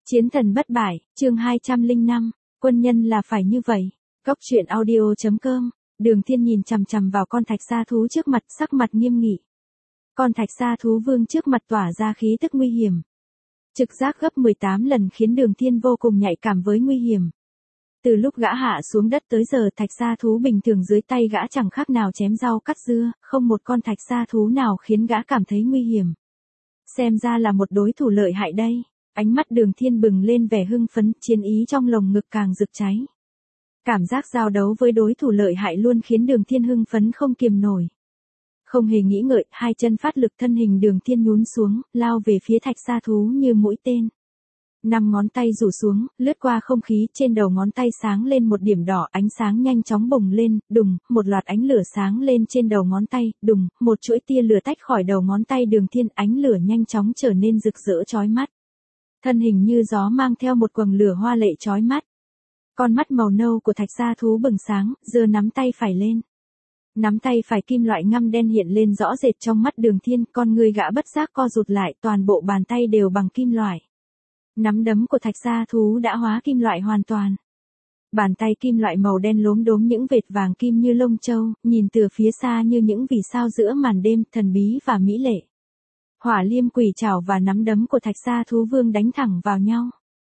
Chiến thần bất bại, chương 205, quân nhân là phải như vậy. Góc truyện audio.com, Đường Thiên nhìn chằm chằm vào con thạch sa thú trước mặt, sắc mặt nghiêm nghị. Con thạch sa thú vương trước mặt tỏa ra khí tức nguy hiểm. Trực giác gấp 18 lần khiến Đường Thiên vô cùng nhạy cảm với nguy hiểm. Từ lúc gã hạ xuống đất tới giờ thạch sa thú bình thường dưới tay gã chẳng khác nào chém rau cắt dưa, không một con thạch sa thú nào khiến gã cảm thấy nguy hiểm. Xem ra là một đối thủ lợi hại đây. Ánh mắt Đường Thiên bừng lên vẻ hưng phấn, chiến ý trong lồng ngực càng rực cháy. Cảm giác giao đấu với đối thủ lợi hại luôn khiến Đường Thiên hưng phấn không kiềm nổi. Không hề nghĩ ngợi, hai chân phát lực thân hình Đường Thiên nhún xuống, lao về phía thạch sa thú như mũi tên. 5 ngón tay rủ xuống, lướt qua không khí, trên đầu ngón tay sáng lên một điểm đỏ, ánh sáng nhanh chóng bùng lên, đùng, một loạt ánh lửa sáng lên trên đầu ngón tay, đùng, một chuỗi tia lửa tách khỏi đầu ngón tay Đường Thiên, ánh lửa nhanh chóng trở nên rực rỡ chói mắt. Thân hình như gió mang theo một quầng lửa hoa lệ chói mắt. Con mắt màu nâu của thạch sa thú bừng sáng, giơ nắm tay phải lên. Nắm tay phải kim loại ngăm đen hiện lên rõ rệt trong mắt Đường Thiên, con người gã bất giác co rụt lại, toàn bộ bàn tay đều bằng kim loại. Nắm đấm của thạch sa thú đã hóa kim loại hoàn toàn. Bàn tay kim loại màu đen lốm đốm những vệt vàng kim như lông châu, nhìn từ phía xa như những vì sao giữa màn đêm, thần bí và mỹ lệ. Hỏa liêm quỷ trảo và nắm đấm của thạch sa thú vương đánh thẳng vào nhau.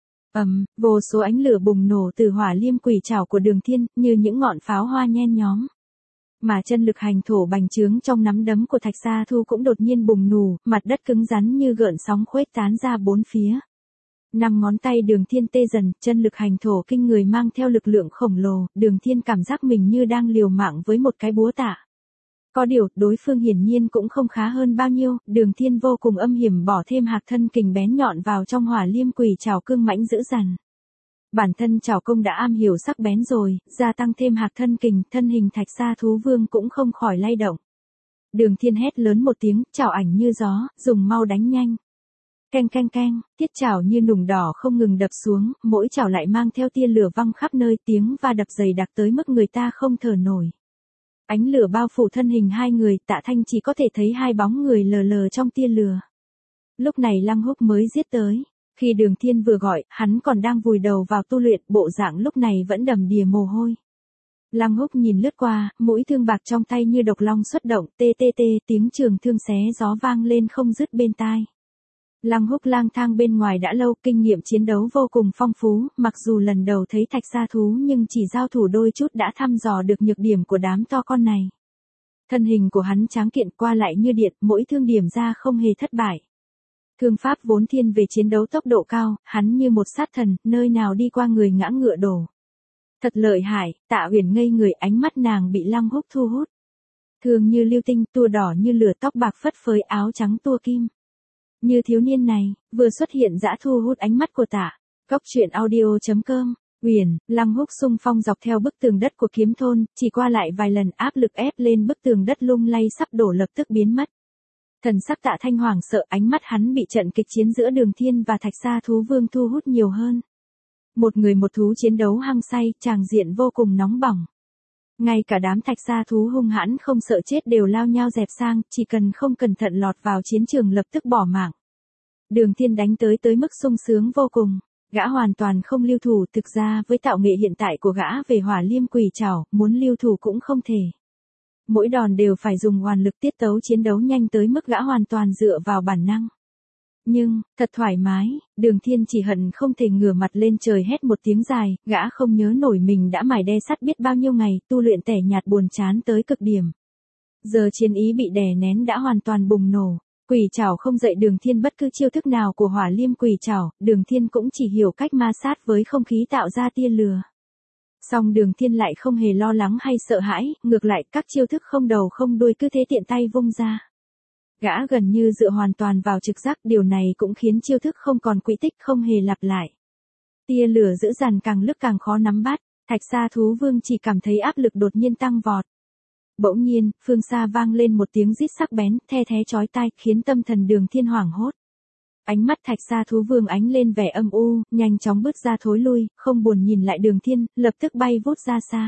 Vô số ánh lửa bùng nổ từ hỏa liêm quỷ trảo của Đường Thiên, như những ngọn pháo hoa nhen nhóm. Mà chân lực hành thổ bành trướng trong nắm đấm của thạch sa thú cũng đột nhiên bùng nổ, mặt đất cứng rắn như gợn sóng khuếch tán ra bốn phía. 5 ngón tay Đường Thiên tê dần, chân lực hành thổ kinh người mang theo lực lượng khổng lồ, Đường Thiên cảm giác mình như đang liều mạng với một cái búa tạ. Có điều, đối phương hiển nhiên cũng không khá hơn bao nhiêu, Đường Thiên vô cùng âm hiểm bỏ thêm hạc thân kình bén nhọn vào trong hỏa liêm quỷ trảo cương mãnh dữ dằn. Bản thân trảo công đã am hiểu sắc bén rồi, gia tăng thêm hạc thân kình, thân hình thạch sa thú vương cũng không khỏi lay động. Đường Thiên hét lớn một tiếng, trảo ảnh như gió, dùng mau đánh nhanh. Keng keng keng, thiết trảo như nùng đỏ không ngừng đập xuống, mỗi trảo lại mang theo tia lửa văng khắp nơi, tiếng va đập dày đặc tới mức người ta không thở nổi. Ánh lửa bao phủ thân hình hai người, Tạ Thanh chỉ có thể thấy hai bóng người lờ lờ trong tia lửa. Lúc này Lăng Húc mới giết tới. Khi Đường Thiên vừa gọi, hắn còn đang vùi đầu vào tu luyện, bộ dạng lúc này vẫn đầm đìa mồ hôi. Lăng Húc nhìn lướt qua, mũi thương bạc trong tay như độc long xuất động, tê tê tê, tiếng trường thương xé gió vang lên không dứt bên tai. Lăng Húc lang thang bên ngoài đã lâu, kinh nghiệm chiến đấu vô cùng phong phú, mặc dù lần đầu thấy thạch sa thú nhưng chỉ giao thủ đôi chút đã thăm dò được nhược điểm của đám to con này. Thân hình của hắn tráng kiện qua lại như điện, mỗi thương điểm ra không hề thất bại. Thương pháp vốn thiên về chiến đấu tốc độ cao, hắn như một sát thần, nơi nào đi qua người ngã ngựa đổ. Thật lợi hại, Tạ Uyển ngây người, ánh mắt nàng bị Lăng Húc thu hút. Thương như lưu tinh, tua đỏ như lửa, tóc bạc phất phới, áo trắng tua kim. Như thiếu niên này, vừa xuất hiện đã thu hút ánh mắt của Tạ. Góc truyện audio.com, Uyển, Lăng Húc xung phong dọc theo bức tường đất của kiếm thôn, chỉ qua lại vài lần áp lực ép lên bức tường đất lung lay sắp đổ lập tức biến mất. Thần sắc Tạ Thanh hoảng sợ, ánh mắt hắn bị trận kịch chiến giữa Đường Thiên và thạch sa thú vương thu hút nhiều hơn. Một người một thú chiến đấu hăng say, tràng diện vô cùng nóng bỏng. Ngay cả đám thạch sa thú hung hãn không sợ chết đều lao nhau dẹp sang, chỉ cần không cẩn thận lọt vào chiến trường lập tức bỏ mạng. Đường Thiên đánh tới mức sung sướng vô cùng, gã hoàn toàn không lưu thủ, thực ra với tạo nghệ hiện tại của gã về hỏa liêm quỷ trảo, muốn lưu thủ cũng không thể. Mỗi đòn đều phải dùng hoàn lực, tiết tấu chiến đấu nhanh tới mức gã hoàn toàn dựa vào bản năng. Nhưng, thật thoải mái, Đường Thiên chỉ hận không thể ngửa mặt lên trời hét một tiếng dài, gã không nhớ nổi mình đã mài đe sắt biết bao nhiêu ngày, tu luyện tẻ nhạt buồn chán tới cực điểm. Giờ chiến ý bị đè nén đã hoàn toàn bùng nổ, quỷ trảo không dạy Đường Thiên bất cứ chiêu thức nào của hỏa liêm quỷ trảo, Đường Thiên cũng chỉ hiểu cách ma sát với không khí tạo ra tia lửa. Song Đường Thiên lại không hề lo lắng hay sợ hãi, ngược lại các chiêu thức không đầu không đuôi cứ thế tiện tay vung ra. Gã gần như dựa hoàn toàn vào trực giác, điều này cũng khiến chiêu thức không còn quỹ tích, không hề lặp lại. Tia lửa dữ dằn càng lúc càng khó nắm bắt, thạch sa thú vương chỉ cảm thấy áp lực đột nhiên tăng vọt. Bỗng nhiên, phương xa vang lên một tiếng rít sắc bén, the thé chói tai, khiến tâm thần Đường Thiên hoảng hốt. Ánh mắt thạch sa thú vương ánh lên vẻ âm u, nhanh chóng bước ra thối lui, không buồn nhìn lại Đường Thiên, lập tức bay vút ra xa.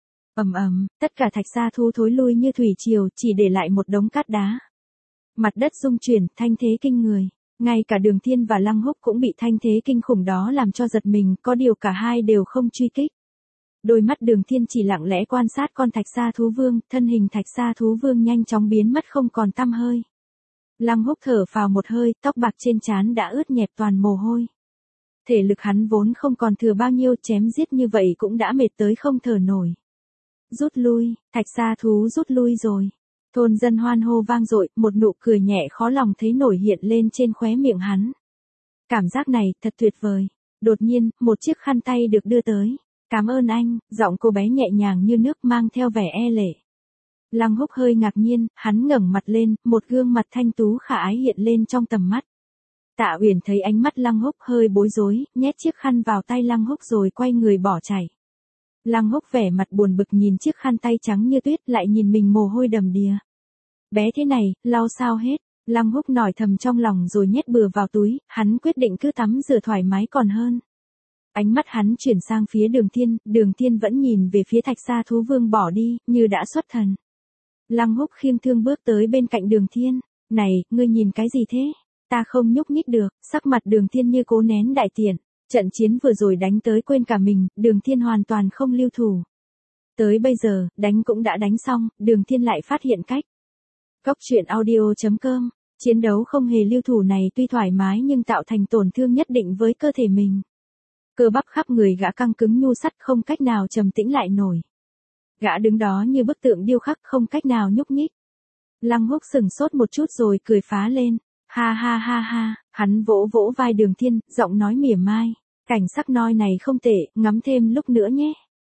Tất cả thạch sa thú thối lui như thủy triều, chỉ để lại một đống cát đá. Mặt đất rung chuyển, thanh thế kinh người. Ngay cả Đường Thiên và Lăng Húc cũng bị thanh thế kinh khủng đó làm cho giật mình, có điều cả hai đều không truy kích. Đôi mắt Đường Thiên chỉ lặng lẽ quan sát con Thạch Sa thú vương, thân hình Thạch Sa thú vương nhanh chóng biến mất không còn tăm hơi. Lăng Húc thở phào một hơi, tóc bạc trên trán đã ướt nhẹp toàn mồ hôi. Thể lực hắn vốn không còn thừa bao nhiêu, chém giết như vậy cũng đã mệt tới không thở nổi. Rút lui, Thạch Sa thú rút lui rồi. Thôn dân hoan hô vang dội, một nụ cười nhẹ khó lòng thấy nổi hiện lên trên khóe miệng hắn. Cảm giác này thật tuyệt vời. Đột nhiên, một chiếc khăn tay được đưa tới. Cảm ơn anh, giọng cô bé nhẹ nhàng như nước mang theo vẻ e lệ. Lăng Húc hơi ngạc nhiên, hắn ngẩng mặt lên, một gương mặt thanh tú khả ái hiện lên trong tầm mắt. Tạ Uyển thấy ánh mắt Lăng Húc hơi bối rối, nhét chiếc khăn vào tay Lăng Húc rồi quay người bỏ chạy. Lăng Húc vẻ mặt buồn bực nhìn chiếc khăn tay trắng như tuyết, lại nhìn mình mồ hôi đầm đìa. Bé thế này, lau sao hết? Lăng Húc nói thầm trong lòng rồi nhét bừa vào túi, hắn quyết định cứ tắm rửa thoải mái còn hơn. Ánh mắt hắn chuyển sang phía Đường Thiên vẫn nhìn về phía Thạch Sa thú vương bỏ đi, như đã xuất thần. Lăng Húc khiêng thương bước tới bên cạnh Đường Thiên. Này, ngươi nhìn cái gì thế? Ta không nhúc nhích được, sắc mặt Đường Thiên như cố nén đại tiện. Trận chiến vừa rồi đánh tới quên cả mình, Đường Thiên hoàn toàn không lưu thủ. Tới bây giờ, đánh cũng đã đánh xong, Đường Thiên lại phát hiện cách. Cốc truyện audio.com, chiến đấu không hề lưu thủ này tuy thoải mái nhưng tạo thành tổn thương nhất định với cơ thể mình. Cơ bắp khắp người gã căng cứng nhu sắt không cách nào trầm tĩnh lại nổi. Gã đứng đó như bức tượng điêu khắc không cách nào nhúc nhích. Lăng Húc sừng sốt một chút rồi cười phá lên. Ha ha ha ha, hắn vỗ vỗ vai Đường Thiên, giọng nói mỉa mai. Cảnh sắc noi này không tệ, ngắm thêm lúc nữa nhé.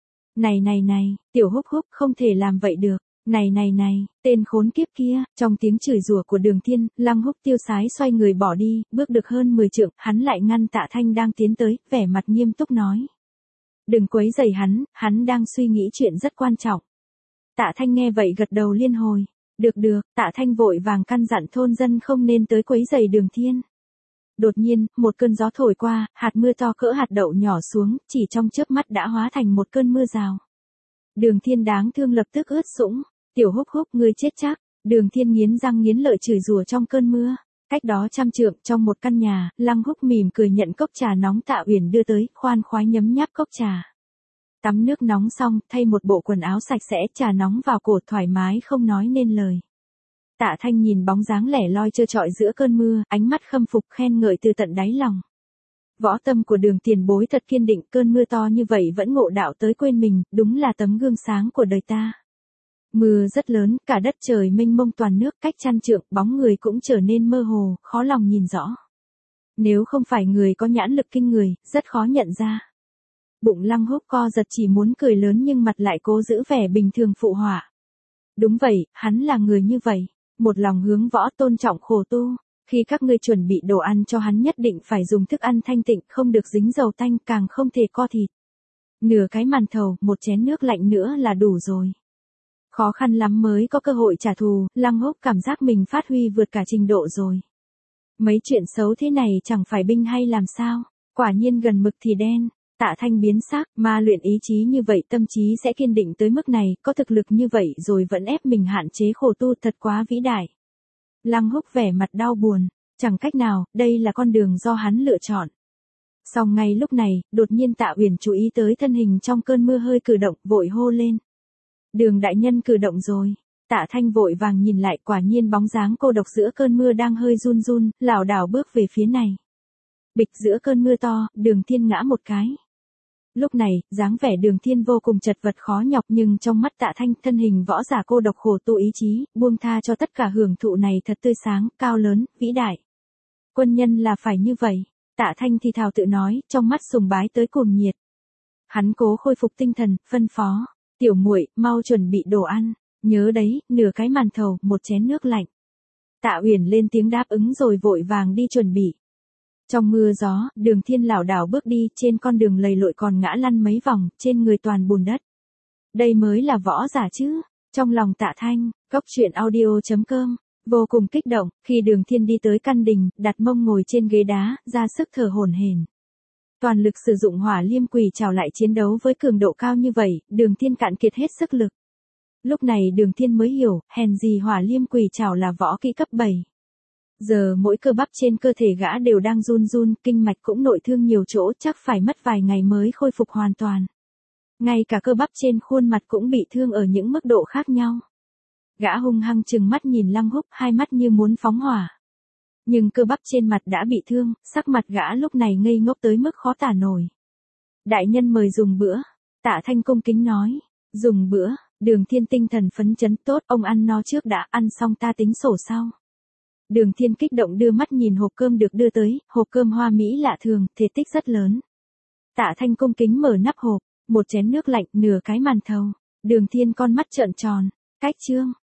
Này, tiểu Húc Húc không thể làm vậy được. Này, tên khốn kiếp kia, trong tiếng chửi rủa của Đường Thiên, Lăng Húc tiêu sái xoay người bỏ đi, bước được hơn 10 trượng, hắn lại ngăn Tạ Thanh đang tiến tới, vẻ mặt nghiêm túc nói. Đừng quấy rầy hắn đang suy nghĩ chuyện rất quan trọng. Tạ Thanh nghe vậy gật đầu liên hồi. Được, Tạ Thanh vội vàng căn dặn thôn dân không nên tới quấy rầy Đường Thiên. Đột nhiên, một cơn gió thổi qua, hạt mưa to cỡ hạt đậu nhỏ xuống, chỉ trong chớp mắt đã hóa thành một cơn mưa rào. Đường Thiên đáng thương lập tức ướt sũng. Tiểu Húc Húc, ngươi chết chắc. Đường Thiên nghiến răng nghiến lợi chửi rủa trong cơn mưa. Cách đó trăm trượng, trong một căn nhà, Lăng Húc mỉm cười nhận cốc trà nóng Tạ Uyển đưa tới, khoan khoái nhấm nháp cốc trà. Tắm nước nóng xong, thay một bộ quần áo sạch sẽ, trà nóng vào cổ thoải mái không nói nên lời. Tạ Thanh nhìn bóng dáng lẻ loi trơ trọi giữa cơn mưa, ánh mắt khâm phục khen ngợi từ tận đáy lòng. Võ tâm của Đường tiền bối thật kiên định, cơn mưa to như vậy vẫn ngộ đạo tới quên mình, đúng là tấm gương sáng của đời ta. Mưa rất lớn, cả đất trời mênh mông toàn nước, cách trăm trượng, bóng người cũng trở nên mơ hồ, khó lòng nhìn rõ. Nếu không phải người có nhãn lực kinh người, rất khó nhận ra. Bụng Lăng Húc co giật chỉ muốn cười lớn nhưng mặt lại cố giữ vẻ bình thường phụ họa. Đúng vậy, hắn là người như vậy, một lòng hướng võ tôn trọng khổ tu. Khi các ngươi chuẩn bị đồ ăn cho hắn nhất định phải dùng thức ăn thanh tịnh, không được dính dầu tanh, càng không thể co thịt. Nửa cái màn thầu, một chén nước lạnh nữa là đủ rồi. Khó khăn lắm mới có cơ hội trả thù, Lăng Húc cảm giác mình phát huy vượt cả trình độ rồi. Mấy chuyện xấu thế này chẳng phải binh hay làm sao, quả nhiên gần mực thì đen. Tạ Thanh biến sắc, ma luyện ý chí như vậy tâm trí sẽ kiên định tới mức này, có thực lực như vậy rồi vẫn ép mình hạn chế khổ tu thật quá vĩ đại. Lăng Húc vẻ mặt đau buồn, chẳng cách nào, đây là con đường do hắn lựa chọn. Song ngay lúc này, đột nhiên Tạ Uyển chú ý tới thân hình trong cơn mưa hơi cử động, vội hô lên. Đường đại nhân cử động rồi. Tạ Thanh vội vàng nhìn lại, quả nhiên bóng dáng cô độc giữa cơn mưa đang hơi run run, lảo đảo bước về phía này. Bịch giữa cơn mưa to, Đường Thiên ngã một cái. Lúc này, dáng vẻ Đường Thiên vô cùng chật vật khó nhọc nhưng trong mắt Tạ Thanh thân hình võ giả cô độc khổ tu ý chí, buông tha cho tất cả hưởng thụ này thật tươi sáng, cao lớn, vĩ đại. Quân nhân là phải như vậy. Tạ Thanh thì thào tự nói, trong mắt sùng bái tới cuồng nhiệt. Hắn cố khôi phục tinh thần, phân phó. Tiểu muội, mau chuẩn bị đồ ăn. Nhớ đấy, nửa cái màn thầu, một chén nước lạnh. Tạ Uyển lên tiếng đáp ứng rồi vội vàng đi chuẩn bị. Trong mưa gió, Đường Thiên lảo đảo bước đi, trên con đường lầy lội còn ngã lăn mấy vòng, trên người toàn bùn đất. Đây mới là võ giả chứ. Trong lòng Tạ Thanh, cốc truyện audio.com, vô cùng kích động, khi Đường Thiên đi tới căn đình, đặt mông ngồi trên ghế đá, ra sức thở hổn hển. Toàn lực sử dụng hỏa liêm quỷ trảo lại chiến đấu với cường độ cao như vậy, Đường Thiên cạn kiệt hết sức lực. Lúc này Đường Thiên mới hiểu, hèn gì hỏa liêm quỷ trảo là võ kỹ cấp 7. Giờ mỗi cơ bắp trên cơ thể gã đều đang run run, kinh mạch cũng nội thương nhiều chỗ, chắc phải mất vài ngày mới khôi phục hoàn toàn. Ngay cả cơ bắp trên khuôn mặt cũng bị thương ở những mức độ khác nhau. Gã hung hăng trừng mắt nhìn Lăng Húc, hai mắt như muốn phóng hỏa. Nhưng cơ bắp trên mặt đã bị thương, sắc mặt gã lúc này ngây ngốc tới mức khó tả nổi. Đại nhân mời dùng bữa. Tạ Thanh cung kính nói. Dùng bữa. Đường Thiên tinh thần phấn chấn, tốt, ông ăn no trước đã, ăn xong ta tính sổ sau. Đường Thiên kích động đưa mắt nhìn hộp cơm được đưa tới, hộp cơm hoa mỹ lạ thường, thể tích rất lớn. Tạ Thanh cung kính mở nắp hộp, một chén nước lạnh, nửa cái màn thầu. Đường Thiên con mắt trợn tròn. Cách chương.